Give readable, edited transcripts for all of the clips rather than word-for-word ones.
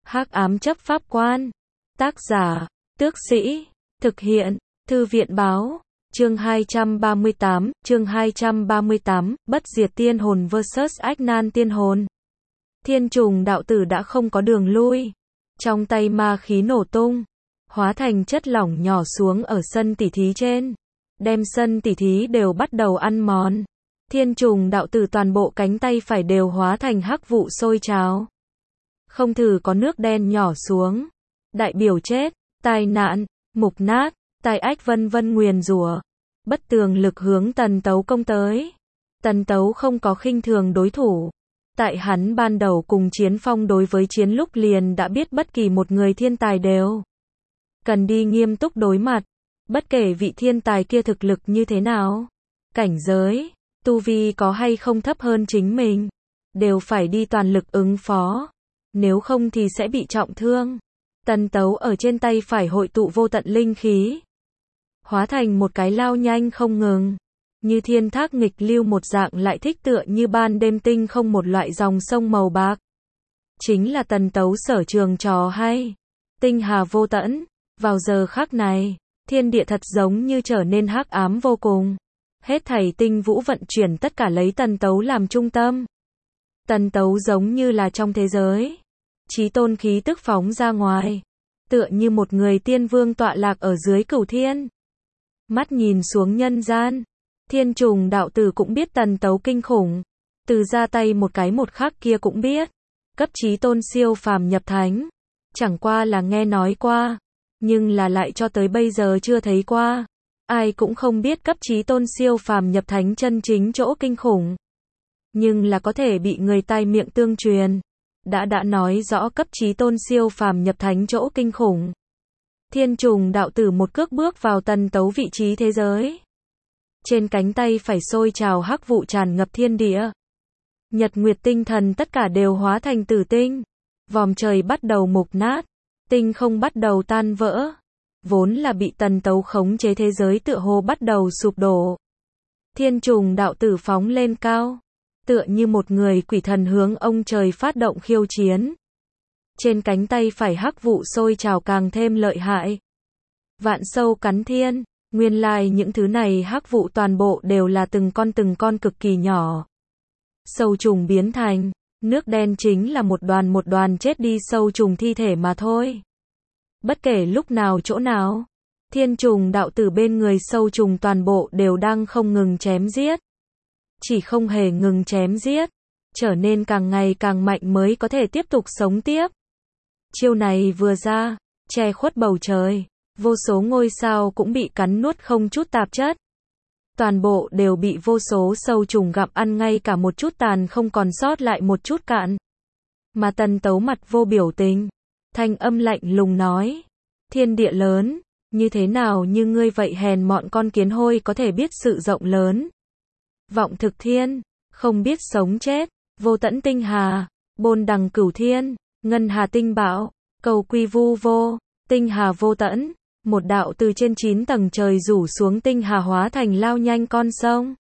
Hắc ám chấp pháp quan. Tác giả, Tước Sĩ. Thực hiện, Thư viện báo. Chương 238, Bất diệt tiên hồn vs Ách nan tiên hồn. Thiên trùng đạo tử đã không có đường lui. Trong tay ma khí nổ tung, hóa thành chất lỏng nhỏ xuống ở sân tỉ thí trên. Đem sân tỉ thí đều bắt đầu ăn mòn. Thiên trùng đạo tử toàn bộ cánh tay phải đều hóa thành hắc vụ sôi trào. Không thử có nước đen nhỏ xuống. Đại biểu chết, tai nạn, mục nát, tai ách vân vân nguyền rủa. Bất tường lực hướng Tần Tấu công tới. Tần Tấu không có khinh thường đối thủ. Tại hắn ban đầu cùng chiến phong đối với chiến lúc liền đã biết bất kỳ một người thiên tài đều cần đi nghiêm túc đối mặt. Bất kể vị thiên tài kia thực lực như thế nào, cảnh giới, tu vi có hay không thấp hơn chính mình, đều phải đi toàn lực ứng phó. Nếu không thì sẽ bị trọng thương. Tần Tấu ở trên tay phải hội tụ vô tận linh khí, hóa thành một cái lao nhanh không ngừng, như thiên thác nghịch lưu một dạng, lại thích tựa như ban đêm tinh không một loại dòng sông màu bạc. Chính là Tần Tấu sở trường trò hay. Tinh hà vô tận. Vào giờ khắc này, thiên địa thật giống như trở nên hắc ám vô cùng. Hết thảy tinh vũ vận chuyển tất cả lấy Tần Tấu làm trung tâm. Tần Tấu giống như là trong thế giới. Chí tôn khí tức phóng ra ngoài, tựa như một người tiên vương tọa lạc ở dưới cửu thiên. Mắt nhìn xuống nhân gian, thiên trùng đạo tử cũng biết Tần Tấu kinh khủng. Từ ra tay một cái một khắc kia cũng biết. Cấp chí tôn siêu phàm nhập thánh. Chẳng qua là nghe nói qua, nhưng là lại cho tới bây giờ chưa thấy qua. Ai cũng không biết cấp chí tôn siêu phàm nhập thánh chân chính chỗ kinh khủng. Nhưng là có thể bị người tai miệng tương truyền. Đã nói rõ cấp chí tôn siêu phàm nhập thánh chỗ kinh khủng. Thiên trùng đạo tử một cước bước vào Tần Tấu vị trí thế giới. Trên cánh tay phải sôi trào hắc vụ tràn ngập thiên địa. Nhật nguyệt tinh thần tất cả đều hóa thành tử tinh. Vòm trời bắt đầu mục nát. Tinh không bắt đầu tan vỡ. Vốn là bị Tần Tấu khống chế thế giới tựa hồ bắt đầu sụp đổ. Thiên trùng đạo tử phóng lên cao, tựa như một người quỷ thần hướng ông trời phát động khiêu chiến. Trên cánh tay phải hắc vụ sôi trào càng thêm lợi hại. Vạn sâu cắn thiên, nguyên lai những thứ này hắc vụ toàn bộ đều là từng con cực kỳ nhỏ. Sâu trùng biến thành, nước đen chính là một đoàn chết đi sâu trùng thi thể mà thôi. Bất kể lúc nào chỗ nào, thiên trùng đạo tử bên người sâu trùng toàn bộ đều đang không ngừng chém giết. Chỉ không hề ngừng chém giết, trở nên càng ngày càng mạnh mới có thể tiếp tục sống tiếp. Chiêu này vừa ra, che khuất bầu trời, vô số ngôi sao cũng bị cắn nuốt không chút tạp chất. Toàn bộ đều bị vô số sâu trùng gặm ăn, ngay cả một chút tàn không còn sót lại một chút cạn. Mà Tần Tấu mặt vô biểu tình, thanh âm lạnh lùng nói: thiên địa lớn, như thế nào như ngươi vậy hèn mọn con kiến hôi có thể biết sự rộng lớn. Vọng thực thiên, không biết sống chết, vô tận tinh hà, bôn đằng cửu thiên, ngân hà tinh bão, cầu quy vu vô, tinh hà vô tận. Một đạo từ trên 9 tầng trời rủ xuống tinh hà hóa thành lao nhanh con sông.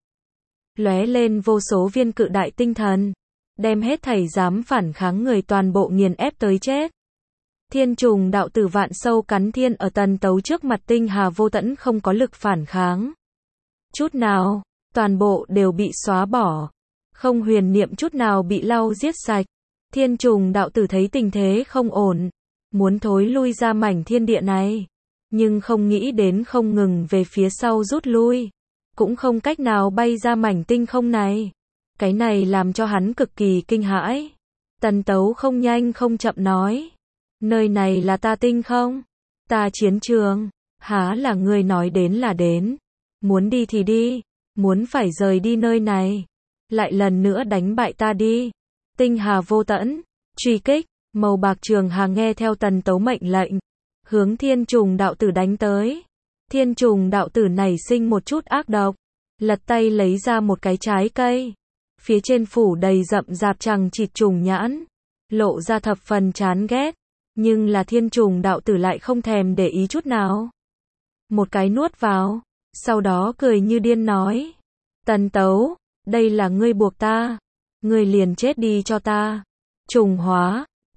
Lóe lên vô số viên cự đại tinh thần, đem hết thảy dám phản kháng người toàn bộ nghiền ép tới chết. Thiên trùng đạo tử vạn sâu cắn thiên ở Tần Tấu trước mặt tinh hà vô tận không có lực phản kháng chút nào, toàn bộ đều bị xóa bỏ, không huyền niệm chút nào bị lau giết sạch. Thiên trùng đạo tử thấy tình thế không ổn, muốn thối lui ra mảnh thiên địa này, nhưng không nghĩ đến không ngừng về phía sau rút lui, cũng không cách nào bay ra mảnh tinh không này. Cái này làm cho hắn cực kỳ kinh hãi. Tần Tấu không nhanh không chậm nói: nơi này là ta tinh không, ta chiến trường, há là ngươi nói đến là đến. Muốn đi thì đi, muốn phải rời đi nơi này, lại lần nữa đánh bại ta đi. Tinh hà vô tận, truy kích, màu bạc trường hà nghe theo Tần Tấu mệnh lệnh, hướng thiên trùng đạo tử đánh tới. Thiên trùng đạo tử nảy sinh một chút ác độc, lật tay lấy ra một cái trái cây, phía trên phủ đầy rậm rạp chằng chịt trùng nhãn, lộ ra thập phần chán ghét, nhưng là thiên trùng đạo tử lại không thèm để ý chút nào. Một cái nuốt vào, sau đó cười như điên nói: Tần Tấu, đây là ngươi buộc ta, ngươi liền chết đi cho ta. Trùng hóa,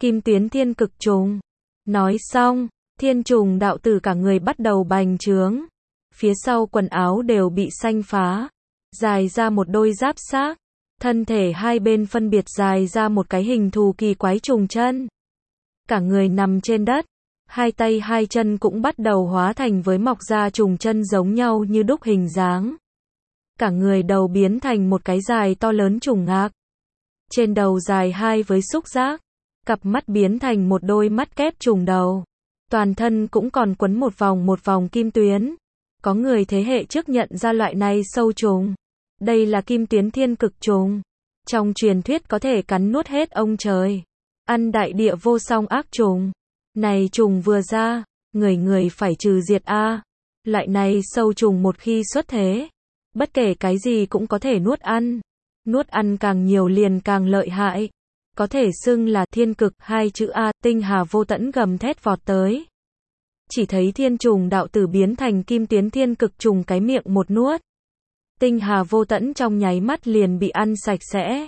Kim tuyến thiên cực trùng. Nói xong, thiên trùng đạo tử cả người bắt đầu bành trướng. Phía sau quần áo đều bị xanh phá, dài ra một đôi giáp xác. Thân thể hai bên phân biệt dài ra một cái hình thù kỳ quái trùng chân. Cả người nằm trên đất, hai tay hai chân cũng bắt đầu hóa thành với mọc ra trùng chân giống nhau như đúc hình dáng. Cả người đầu biến thành một cái dài to lớn trùng ngạc. Trên đầu dài hai với xúc giác, cặp mắt biến thành một đôi mắt kép trùng đầu. Toàn thân cũng còn quấn một vòng kim tuyến. Có người thế hệ trước nhận ra loại này sâu trùng. Đây là kim tuyến thiên cực trùng. Trong truyền thuyết có thể cắn nuốt hết ông trời. Ăn đại địa vô song ác trùng. Này trùng vừa ra, người người phải trừ diệt a. Loại này sâu trùng một khi xuất thế, bất kể cái gì cũng có thể nuốt ăn. Nuốt ăn càng nhiều liền càng lợi hại. Có thể xưng là thiên cực hai chữ A. Tinh hà vô tẫn gầm thét vọt tới. Chỉ thấy thiên trùng đạo tử biến thành kim tuyến thiên cực trùng cái miệng một nuốt. Tinh hà vô tẫn trong nháy mắt liền bị ăn sạch sẽ.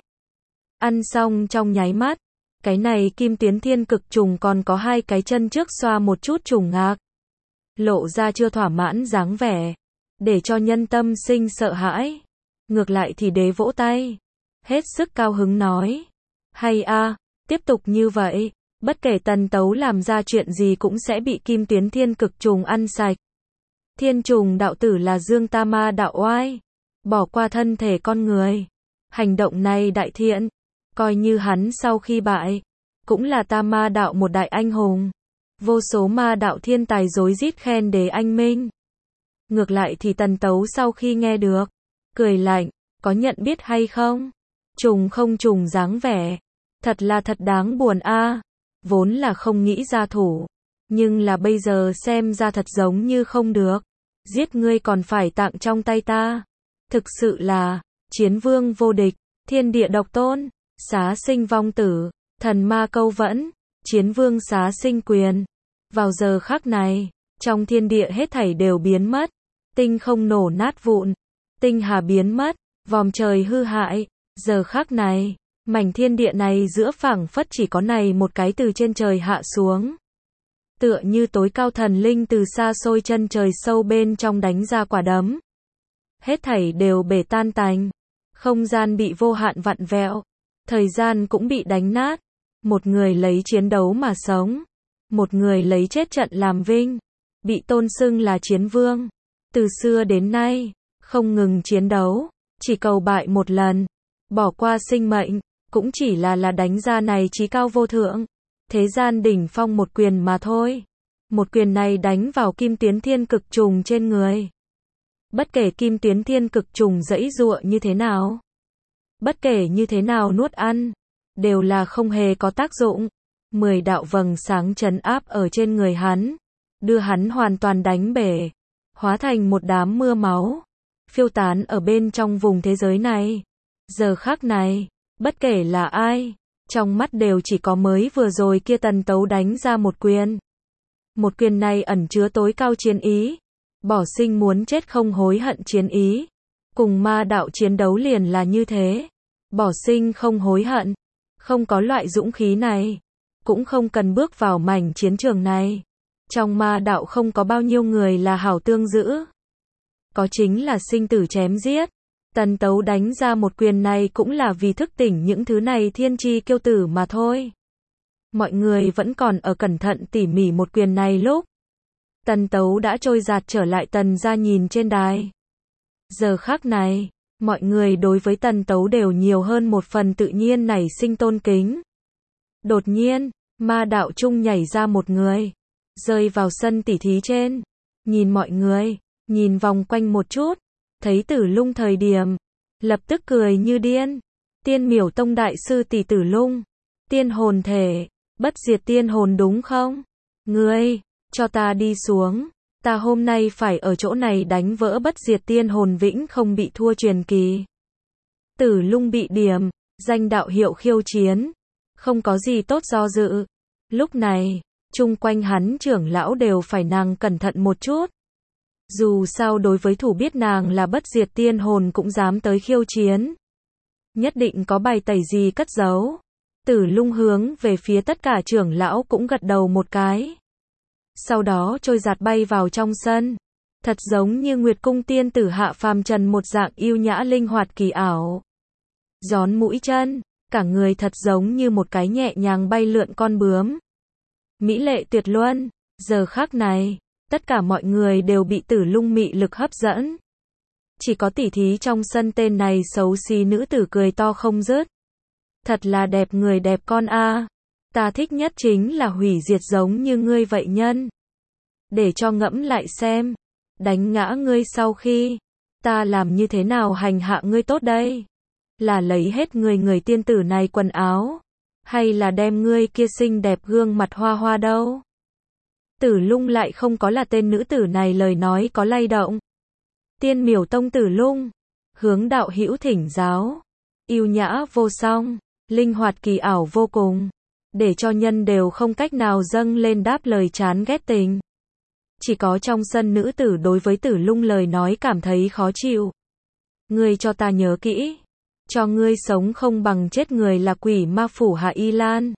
Ăn xong trong nháy mắt, cái này kim tuyến thiên cực trùng còn có hai cái chân trước xoa một chút trùng ngạc. Lộ ra chưa thỏa mãn dáng vẻ, để cho nhân tâm sinh sợ hãi. Ngược lại thì đế vỗ tay, hết sức cao hứng nói. Hay a, tiếp tục như vậy, bất kể Tần Tấu làm ra chuyện gì cũng sẽ bị kim tuyến thiên cực trùng ăn sạch. Thiên trùng đạo tử là Dương Ta Ma đạo oai, bỏ qua thân thể con người. Hành động này đại thiện, coi như hắn sau khi bại, cũng là Ta Ma đạo một đại anh hùng. Vô số ma đạo thiên tài rối rít khen đế anh minh. Ngược lại thì Tần Tấu sau khi nghe được, cười lạnh, có nhận biết hay không? Trùng không trùng dáng vẻ, thật là thật đáng buồn a. Vốn là không nghĩ ra thủ, nhưng là bây giờ xem ra thật giống như không được. Giết ngươi còn phải tặng trong tay ta. Thực sự là chiến vương vô địch, thiên địa độc tôn, xá sinh vong tử, thần ma câu vẫn, chiến vương xá sinh quyền. Vào giờ khắc này, trong thiên địa hết thảy đều biến mất, tinh không nổ nát vụn, tinh hà biến mất, vòm trời hư hại. Giờ khắc này, mảnh thiên địa này giữa phảng phất chỉ có này một cái từ trên trời hạ xuống. Tựa như tối cao thần linh từ xa xôi chân trời sâu bên trong đánh ra quả đấm. Hết thảy đều bể tan tành, không gian bị vô hạn vặn vẹo, thời gian cũng bị đánh nát. Một người lấy chiến đấu mà sống, một người lấy chết trận làm vinh, bị tôn xưng là chiến vương. Từ xưa đến nay, không ngừng chiến đấu, chỉ cầu bại một lần, bỏ qua sinh mệnh, cũng chỉ là đánh ra này chí cao vô thượng, thế gian đỉnh phong một quyền mà thôi. Một quyền này đánh vào kim tuyến thiên cực trùng trên người. Bất kể kim tuyến thiên cực trùng giãy giụa như thế nào, bất kể như thế nào nuốt ăn, đều là không hề có tác dụng. 10 đạo vầng sáng trấn áp ở trên người hắn, đưa hắn hoàn toàn đánh bể, hóa thành một đám mưa máu, phiêu tán ở bên trong vùng thế giới này. Giờ khắc này, bất kể là ai, trong mắt đều chỉ có mới vừa rồi kia Tần Tấu đánh ra một quyền. Một quyền này ẩn chứa tối cao chiến ý, bỏ sinh muốn chết không hối hận chiến ý. Cùng ma đạo chiến đấu liền là như thế, bỏ sinh không hối hận. Không có loại dũng khí này, cũng không cần bước vào mảnh chiến trường này. Trong ma đạo không có bao nhiêu người là hảo tương giữ, có chính là sinh tử chém giết. Tần Tấu đánh ra một quyền này cũng là vì thức tỉnh những thứ này thiên chi kiêu tử mà thôi. Mọi người vẫn còn ở cẩn thận tỉ mỉ một quyền này lúc Tần Tấu đã trôi giạt trở lại Tần gia nhìn trên đài. Giờ khắc này, mọi người đối với Tần Tấu đều nhiều hơn một phần tự nhiên nảy sinh tôn kính. Đột nhiên, ma đạo trung nhảy ra một người, rơi vào sân tỉ thí trên, nhìn mọi người, nhìn vòng quanh một chút, thấy Tử Lung thời điểm, lập tức cười như điên. Tiên Miểu Tông đại sư tỷ Tử Lung, tiên hồn thể, bất diệt tiên hồn đúng không? Ngươi, cho ta đi xuống, ta hôm nay phải ở chỗ này đánh vỡ bất diệt tiên hồn vĩnh không bị thua truyền kỳ. Tử Lung bị điểm, danh đạo hiệu khiêu chiến, không có gì tốt do dự. Lúc này, chung quanh hắn trưởng lão đều phải nàng cẩn thận một chút. Dù sao đối với thủ biết nàng là bất diệt tiên hồn cũng dám tới khiêu chiến, nhất định có bài tẩy gì cất giấu. Tử Lung hướng về phía tất cả trưởng lão cũng gật đầu một cái. Sau đó trôi giạt bay vào trong sân. Thật giống như Nguyệt Cung tiên tử hạ phàm trần một dạng yêu nhã linh hoạt kỳ ảo. Gión mũi chân, cả người thật giống như một cái nhẹ nhàng bay lượn con bướm. Mỹ lệ tuyệt luân, giờ khắc này, tất cả mọi người đều bị Tử Lung mị lực hấp dẫn. Chỉ có tỷ thí trong sân tên này xấu xí nữ tử cười to không dứt. Thật là đẹp người đẹp con a. Ta thích nhất chính là hủy diệt giống như ngươi vậy nhân. Để cho ngẫm lại xem, đánh ngã ngươi sau khi, ta làm như thế nào hành hạ ngươi tốt đây? Là lấy hết người tiên tử này quần áo, hay là đem ngươi kia xinh đẹp gương mặt hoa hoa đâu? Tử Lung lại không có là tên nữ tử này lời nói có lay động. Tiên Miểu Tông Tử Lung, hướng đạo hữu thỉnh giáo, yêu nhã vô song, linh hoạt kỳ ảo vô cùng, để cho nhân đều không cách nào dâng lên đáp lời chán ghét tình. Chỉ có trong sân nữ tử đối với Tử Lung lời nói cảm thấy khó chịu. Ngươi cho ta nhớ kỹ, cho ngươi sống không bằng chết người là quỷ ma phủ Hạ Y Lan.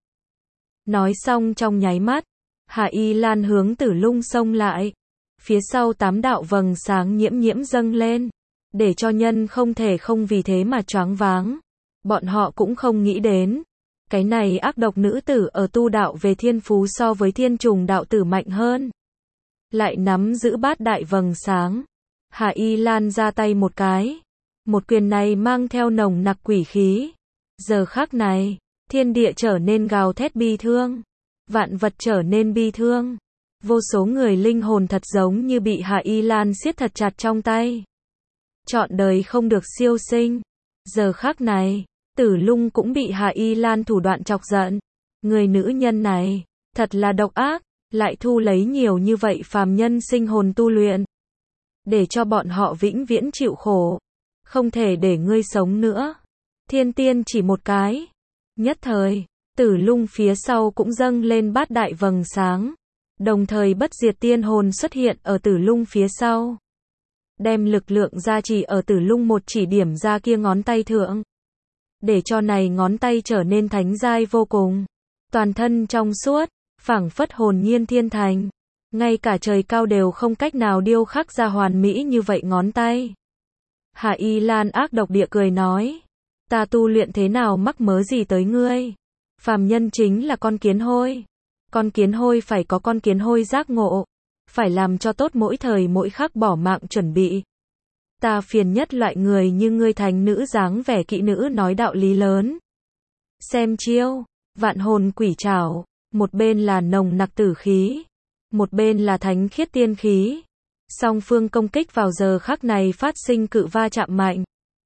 Nói xong trong nháy mắt, Hạ Y Lan hướng Tử Lung xông lại. Phía sau 8 đạo vầng sáng nhiễm nhiễm dâng lên, để cho nhân không thể không vì thế mà choáng váng. Bọn họ cũng không nghĩ đến, cái này ác độc nữ tử ở tu đạo về thiên phú so với thiên trùng đạo tử mạnh hơn. Lại nắm giữ bát đại vầng sáng. Hạ Y Lan ra tay một cái. Một quyền này mang theo nồng nặc quỷ khí. Giờ khắc này, thiên địa trở nên gào thét bi thương. Vạn vật trở nên bi thương. Vô số người linh hồn thật giống như bị Hạ Y Lan siết thật chặt trong tay. Trọn đời không được siêu sinh. Giờ khắc này, Tử Lung cũng bị Hạ Y Lan thủ đoạn chọc giận. Người nữ nhân này, thật là độc ác, lại thu lấy nhiều như vậy phàm nhân sinh hồn tu luyện. Để cho bọn họ vĩnh viễn chịu khổ. Không thể để ngươi sống nữa. Thiên tiên chỉ một cái. Nhất thời, Tử Lung phía sau cũng dâng lên bát đại vầng sáng. Đồng thời bất diệt tiên hồn xuất hiện ở Tử Lung phía sau. Đem lực lượng gia trì ở Tử Lung một chỉ điểm ra kia ngón tay thượng. Để cho này ngón tay trở nên thánh giai vô cùng. Toàn thân trong suốt, phảng phất hồn nhiên thiên thành. Ngay cả trời cao đều không cách nào điêu khắc ra hoàn mỹ như vậy ngón tay. Hạ Y Lan ác độc địa cười nói. Ta tu luyện thế nào mắc mớ gì tới ngươi? Phàm nhân chính là con kiến hôi. Con kiến hôi phải có con kiến hôi giác ngộ. Phải làm cho tốt mỗi thời mỗi khắc bỏ mạng chuẩn bị. Ta phiền nhất loại người như ngươi thành nữ dáng vẻ kỹ nữ nói đạo lý lớn. Xem chiêu, vạn hồn quỷ trảo, một bên là nồng nặc tử khí, một bên là thánh khiết tiên khí. Song phương công kích vào giờ khắc này phát sinh cự va chạm mạnh.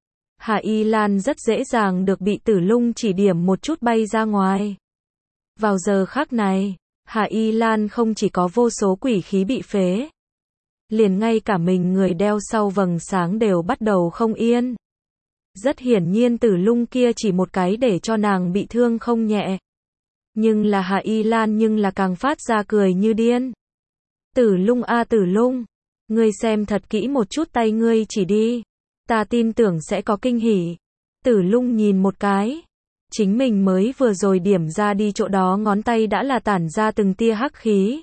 Hạ Y Lan rất dễ dàng được bị Tử Lung chỉ điểm một chút bay ra ngoài. Vào giờ khắc này, Hạ Y Lan không chỉ có vô số quỷ khí bị phế, liền ngay cả mình người đeo sau vầng sáng đều bắt đầu không yên. Rất hiển nhiên Tử Lung kia chỉ một cái để cho nàng bị thương không nhẹ. Nhưng là Hạ Y Lan nhưng là càng phát ra cười như điên. Tử Lung a Tử Lung, ngươi xem thật kỹ một chút tay ngươi chỉ đi. Ta tin tưởng sẽ có kinh hỉ. Tử Lung nhìn một cái. Chính mình mới vừa rồi điểm ra đi chỗ đó ngón tay đã là tản ra từng tia hắc khí.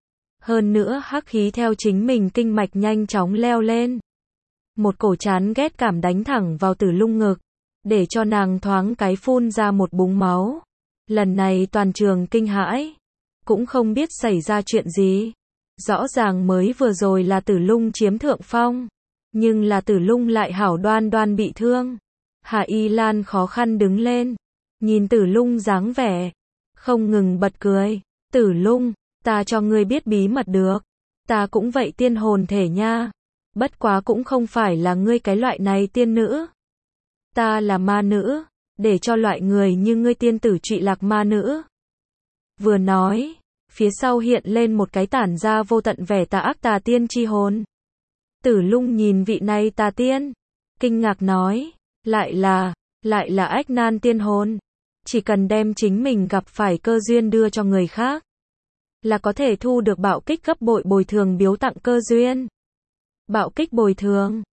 Hơn nữa hắc khí theo chính mình kinh mạch nhanh chóng leo lên. Một cổ chán ghét cảm đánh thẳng vào Tử Lung ngực. Để cho nàng thoáng cái phun ra một búng máu. Lần này toàn trường kinh hãi. Cũng không biết xảy ra chuyện gì. Rõ ràng mới vừa rồi là Tử Lung chiếm thượng phong. Nhưng là Tử Lung lại hảo đoan đoan bị thương. Hạ Y Lan khó khăn đứng lên. Nhìn Tử Lung dáng vẻ. Không ngừng bật cười. Tử Lung, ta cho ngươi biết bí mật được. Ta cũng vậy tiên hồn thể nha. Bất quá cũng không phải là ngươi cái loại này tiên nữ. Ta là ma nữ. Để cho loại người như ngươi tiên tử trụy lạc ma nữ. Vừa nói, phía sau hiện lên một cái tản ra vô tận vẻ tà ác tà tiên chi hồn. Tử Lung nhìn vị này tà tiên. Kinh ngạc nói. Lại là ách nan tiên hồn. Chỉ cần đem chính mình gặp phải cơ duyên đưa cho người khác. Là có thể thu được bạo kích gấp bội bồi thường biếu tặng cơ duyên. Bạo kích bồi thường.